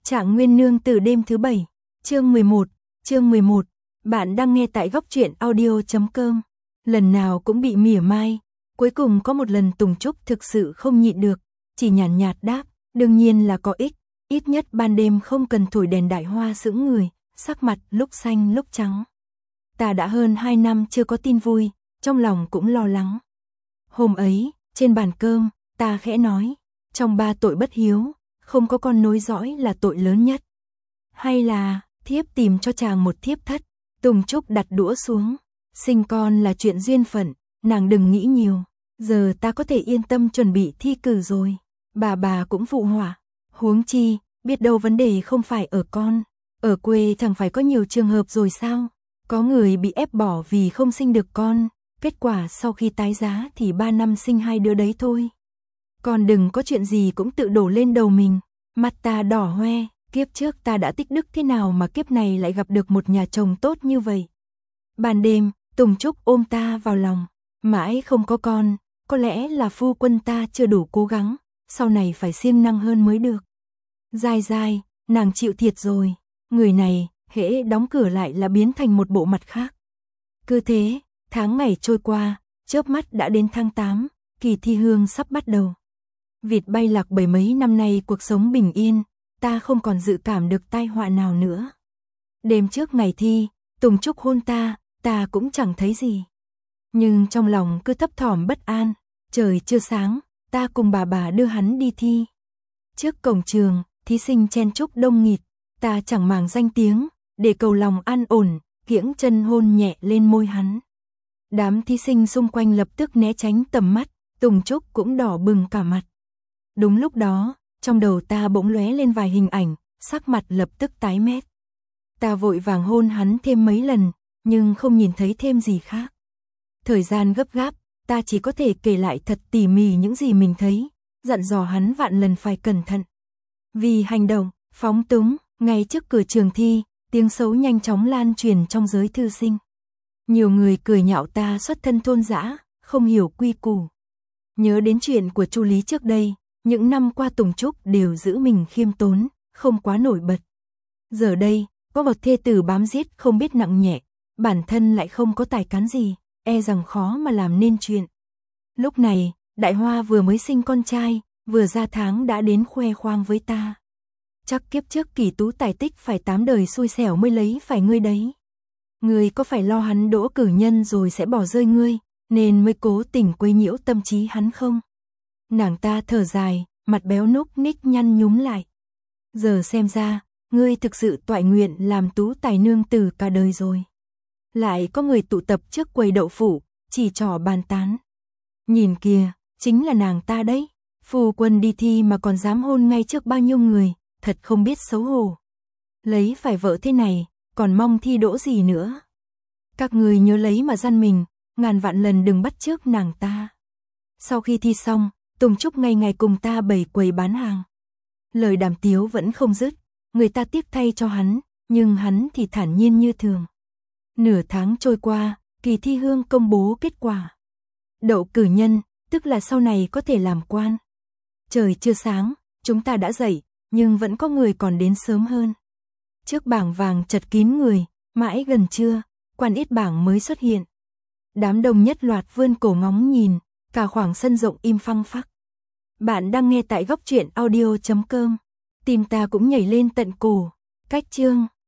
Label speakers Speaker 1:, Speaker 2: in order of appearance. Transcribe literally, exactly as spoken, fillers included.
Speaker 1: Trạng Nguyên Nương Tử đêm thứ bảy, chương mười một, chương mười một, bạn đang nghe tại góc truyện audio chấm com. Lần nào cũng bị mỉa mai, cuối cùng có một lần Tùng Trúc thực sự không nhịn được, chỉ nhàn nhạt đáp, đương nhiên là có ích, ít nhất ban đêm không cần thổi đèn đại hoa sững người, sắc mặt lúc xanh lúc trắng. Ta đã hơn hai năm chưa có tin vui, trong lòng cũng lo lắng. Hôm ấy, trên bàn cơm, ta khẽ nói, trong ba tội bất hiếu, không có con nối dõi là tội lớn nhất. Hay là, thiếp tìm cho chàng một thiếp thất. Tùng Trúc đặt đũa xuống, sinh con là chuyện duyên phận, nàng đừng nghĩ nhiều, giờ ta có thể yên tâm chuẩn bị thi cử rồi. Bà bà cũng phụ họa, huống chi, biết đâu vấn đề không phải ở con, ở quê chẳng phải có nhiều trường hợp rồi sao? Có người bị ép bỏ vì không sinh được con, kết quả sau khi tái giá thì ba năm sinh hai đứa đấy thôi. Còn đừng có chuyện gì cũng tự đổ lên đầu mình. Mặt ta đỏ hoe, kiếp trước ta đã tích đức thế nào mà kiếp này lại gặp được một nhà chồng tốt như vậy. Ban đêm, Tùng Trúc ôm ta vào lòng, mãi không có con, có lẽ là phu quân ta chưa đủ cố gắng, sau này phải siêng năng hơn mới được. Dai dai, nàng chịu thiệt rồi, người này, hễ đóng cửa lại là biến thành một bộ mặt khác. Cứ thế, tháng ngày trôi qua, chớp mắt đã đến tháng tám, kỳ thi hương sắp bắt đầu. Vịt bay lạc bảy mấy năm nay cuộc sống bình yên, ta không còn dự cảm được tai họa nào nữa. Đêm trước ngày thi, Tùng Trúc hôn ta, ta cũng chẳng thấy gì. Nhưng trong lòng cứ thấp thỏm bất an, trời chưa sáng, ta cùng bà bà đưa hắn đi thi. Trước cổng trường, thí sinh chen chúc đông nghịt, ta chẳng màng danh tiếng, để cầu lòng an ổn, kiễng chân hôn nhẹ lên môi hắn. Đám thí sinh xung quanh lập tức né tránh tầm mắt, Tùng Trúc cũng đỏ bừng cả mặt. Đúng lúc đó, trong đầu ta bỗng lóe lên vài hình ảnh, sắc mặt lập tức tái mét. Ta vội vàng hôn hắn thêm mấy lần, nhưng không nhìn thấy thêm gì khác. Thời gian gấp gáp, ta chỉ có thể kể lại thật tỉ mỉ những gì mình thấy, dặn dò hắn vạn lần phải cẩn thận. Vì hành động, phóng túng, ngay trước cửa trường thi, tiếng xấu nhanh chóng lan truyền trong giới thư sinh. Nhiều người cười nhạo ta xuất thân thôn dã, không hiểu quy củ. Nhớ đến chuyện của Chu Lý trước đây, những năm qua Tùng Trúc đều giữ mình khiêm tốn, không quá nổi bật. Giờ đây, có một thê tử bám giết không biết nặng nhẹ, bản thân lại không có tài cán gì, e rằng khó mà làm nên chuyện. Lúc này, Đại Hoa vừa mới sinh con trai, vừa ra tháng đã đến khoe khoang với ta. Chắc kiếp trước Kỳ Tú tài tích phải tám đời xui xẻo mới lấy phải ngươi đấy. Ngươi có phải lo hắn đỗ cử nhân rồi sẽ bỏ rơi ngươi, nên mới cố tình quấy nhiễu tâm trí hắn không? Nàng ta thở dài, mặt béo núc ních nhăn nhúm lại. Giờ xem ra, ngươi thực sự toại nguyện làm tú tài nương tử cả đời rồi. Lại có người tụ tập trước quầy đậu phủ, chỉ trỏ bàn tán. Nhìn kìa, chính là nàng ta đấy. Phu quân đi thi mà còn dám hôn ngay trước bao nhiêu người, thật không biết xấu hổ. Lấy phải vợ thế này, còn mong thi đỗ gì nữa. Các người nhớ lấy mà gian mình, ngàn vạn lần đừng bắt chước nàng ta. Sau khi thi xong, Tùng Trúc ngày ngày cùng ta bày quầy bán hàng. Lời đàm tiếu vẫn không dứt, người ta tiếc thay cho hắn, nhưng hắn thì thản nhiên như thường. Nửa tháng trôi qua, kỳ thi hương công bố kết quả. Đậu cử nhân, tức là sau này có thể làm quan. Trời chưa sáng, chúng ta đã dậy, nhưng vẫn có người còn đến sớm hơn. Trước bảng vàng chật kín người, mãi gần trưa, quan ít bảng mới xuất hiện. Đám đông nhất loạt vươn cổ ngóng nhìn, cả khoảng sân rộng im phăng phắc. Bạn đang nghe tại góc truyện audio chấm com. Tim ta cũng nhảy lên tận cổ. Cách chương